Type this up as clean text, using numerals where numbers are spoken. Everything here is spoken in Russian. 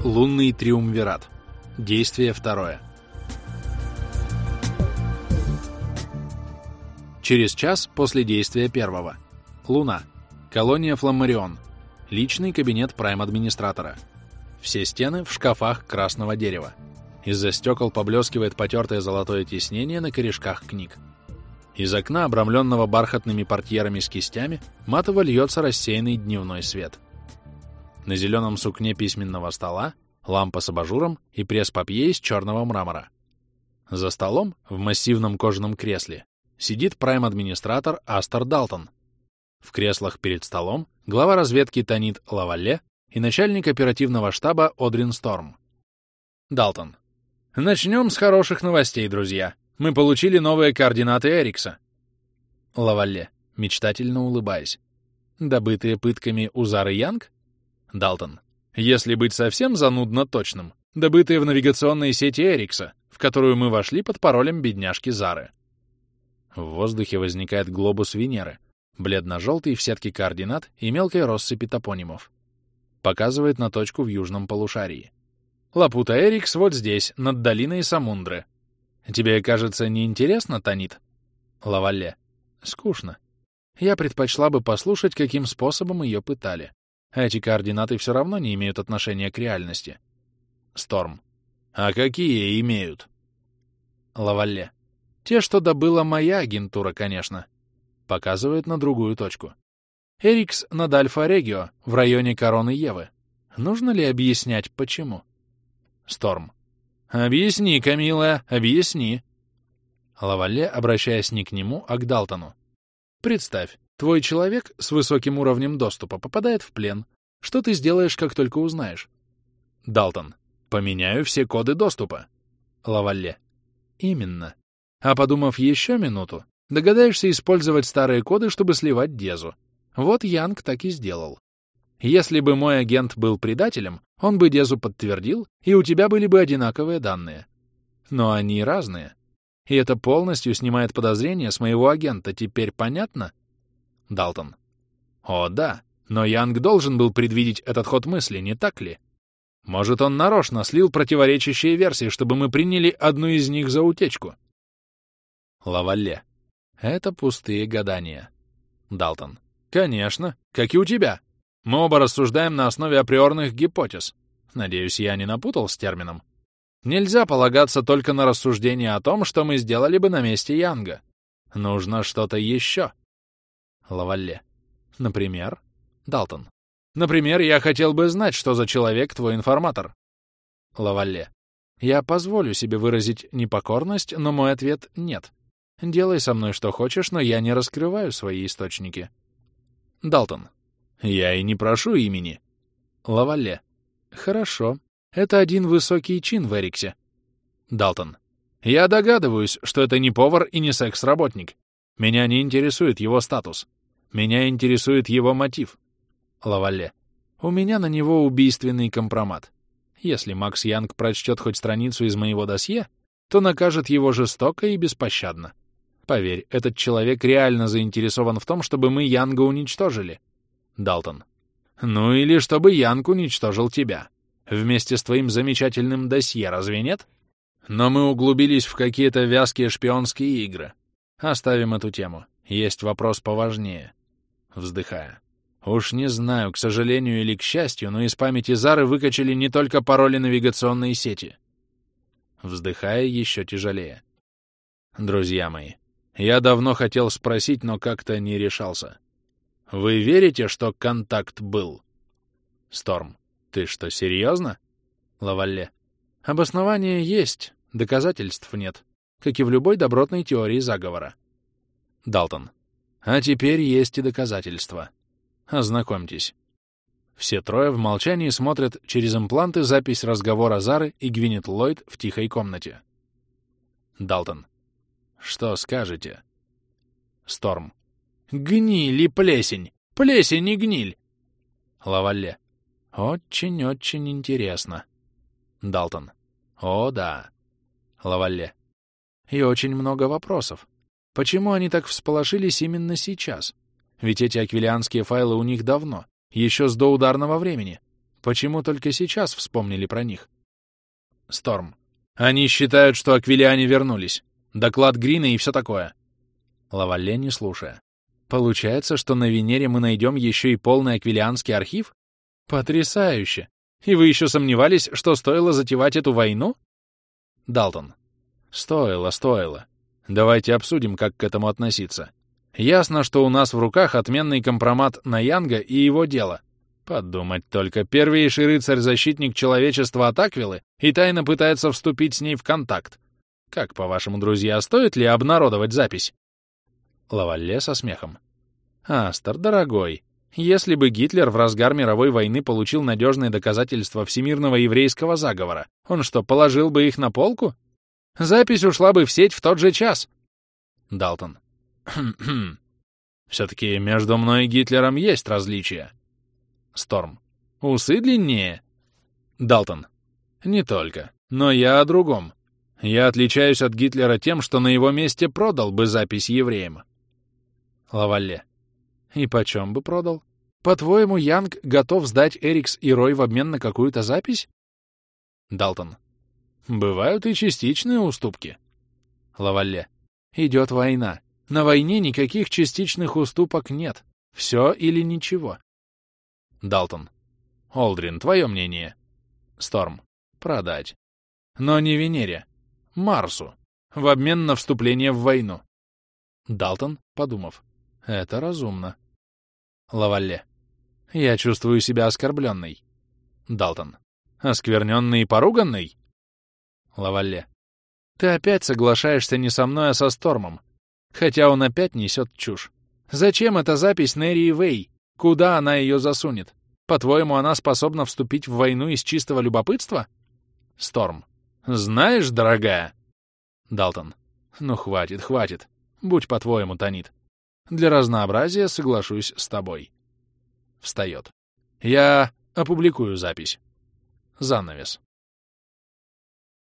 Лунный триумвират. Действие второе. Через час после действия первого. Луна. Колония Фламмарион. Личный кабинет прайм-администратора. Все стены в шкафах красного дерева. Из-за стекол поблескивает потертое золотое тиснение на корешках книг. Из окна, обрамленного бархатными портьерами с кистями, матово льется рассеянный дневной свет. На зеленом сукне письменного стола лампа с абажуром и пресс-папье из черного мрамора. За столом, в массивном кожаном кресле, сидит прайм-администратор Астер Далтон. В креслах перед столом глава разведки Танит Лавалле и начальник оперативного штаба Одрин Сторм. Далтон. Начнем с хороших новостей, друзья. Мы получили новые координаты Эрикса. Лавалле, мечтательно улыбаясь. Добытые пытками у Зары Янг? Далтон. Если быть совсем занудно точным, добытые в навигационной сети Эрикса, в которую мы вошли под паролем бедняжки Зары. В воздухе возникает глобус Венеры, бледно-желтый в сетке координат и мелкой россыпи топонимов. Показывает на точку в южном полушарии. Лапута Эрикс вот здесь, над долиной Самундры. Тебе, кажется, неинтересно, Танит? Лавалле. Скучно. Я предпочла бы послушать, каким способом ее пытали. Эти координаты все равно не имеют отношения к реальности. Сторм. А какие имеют? Лавалле. Те, что добыла моя агентура, конечно. Показывает на другую точку. Эрикс над Альфа-Регио, в районе Короны Евы. Нужно ли объяснять, почему? Сторм. Объясни, Камилла, объясни. Лавалле, обращаясь не к нему, а к Далтону. Представь, твой человек с высоким уровнем доступа попадает в плен. Что ты сделаешь, как только узнаешь? Далтон. Поменяю все коды доступа. Лавалле. Именно. А подумав еще минуту, догадаешься использовать старые коды, чтобы сливать Дезу. Вот Янг так и сделал. Если бы мой агент был предателем, он бы Дезу подтвердил, и у тебя были бы одинаковые данные. Но они разные. И это полностью снимает подозрения с моего агента. Теперь понятно? Далтон. О, да. Но Янг должен был предвидеть этот ход мысли, не так ли? Может, он нарочно слил противоречащие версии, чтобы мы приняли одну из них за утечку? Лавалле. Это пустые гадания. Далтон. Конечно, как и у тебя. Мы оба рассуждаем на основе априорных гипотез. Надеюсь, я не напутал с термином. Нельзя полагаться только на рассуждения о том, что мы сделали бы на месте Янга. Нужно что-то еще. Лавалле. Например? Далтон. Например, я хотел бы знать, что за человек твой информатор. Лавалле. Я позволю себе выразить непокорность, но мой ответ — нет. Делай со мной что хочешь, но я не раскрываю свои источники. Далтон. Я и не прошу имени. Лавалле. Хорошо. Это один высокий чин в Эриксе. Далтон. Я догадываюсь, что это не повар и не секс-работник. Меня не интересует его статус. Меня интересует его мотив. Лавалле. У меня на него убийственный компромат. Если Макс Янг прочтет хоть страницу из моего досье, то накажет его жестоко и беспощадно. Поверь, этот человек реально заинтересован в том, чтобы мы Янга уничтожили. Далтон. Ну или чтобы Янг уничтожил тебя. Вместе с твоим замечательным досье, разве нет? Но мы углубились в какие-то вязкие шпионские игры. Оставим эту тему. Есть вопрос поважнее. Вздыхая. Уж не знаю, к сожалению или к счастью, но из памяти Зары выкачали не только пароли навигационной сети. Вздыхая еще тяжелее. Друзья мои, я давно хотел спросить, но как-то не решался. Вы верите, что контакт был? Сторм. Ты что, серьезно? Лавалле. Обоснование есть, доказательств нет, как и в любой добротной теории заговора. Далтон. А теперь есть и доказательства. Ознакомьтесь. Все трое в молчании смотрят через импланты запись разговора Зары и Гвинет Ллойд в тихой комнате. Далтон. Что скажете? Сторм. Гниль и плесень! Плесень и гниль! Лавалле. Очень-очень интересно. Далтон. О, да. Лавалле. И очень много вопросов. Почему они так всполошились именно сейчас? Ведь эти аквилианские файлы у них давно, еще с доударного времени. Почему только сейчас вспомнили про них? Сторм. Они считают, что аквилиане вернулись. Доклад Грина и все такое. Лавалле, не слушая. Получается, что на Венере мы найдем еще и полный аквилианский архив? Потрясающе! И вы еще сомневались, что стоило затевать эту войну? Далтон. Стоило. Давайте обсудим, как к этому относиться. Ясно, что у нас в руках отменный компромат на Янга и его дело. Подумать только, первейший рыцарь-защитник человечества от Аквилы и тайно пытается вступить с ней в контакт. Как, по-вашему, друзья, стоит ли обнародовать запись? Лавалле со смехом. Астер, дорогой, если бы Гитлер в разгар мировой войны получил надежные доказательства всемирного еврейского заговора, он что, положил бы их на полку? Запись ушла бы в сеть в тот же час. Далтон. Все-таки между мной и Гитлером есть различия. Сторм. Усы длиннее? Далтон. Не только. Но я о другом. Я отличаюсь от Гитлера тем, что на его месте продал бы запись евреям. Лавалле. И почем бы продал? По-твоему, Янг готов сдать Эрикс и Рой в обмен на какую-то запись? Далтон. Бывают и частичные уступки. Лавалле. Идет война. На войне никаких частичных уступок нет. Все или ничего. Далтон. Олдрин, твое мнение? Сторм. Продать. Но не Венере. Марсу. В обмен на вступление в войну. Далтон, подумав. Это разумно. Лавалле. Я чувствую себя оскорбленной. Далтон. Оскверненный и поруганный? Лавалле. Ты опять соглашаешься не со мной, а со Стормом. Хотя он опять несет чушь. Зачем эта запись Нерии Вэй? Куда она ее засунет? По-твоему, она способна вступить в войну из чистого любопытства? Сторм. Знаешь, дорогая? Далтон. Ну, хватит. Будь по-твоему, Танит. Для разнообразия соглашусь с тобой. Встает. Я опубликую запись. Занавес.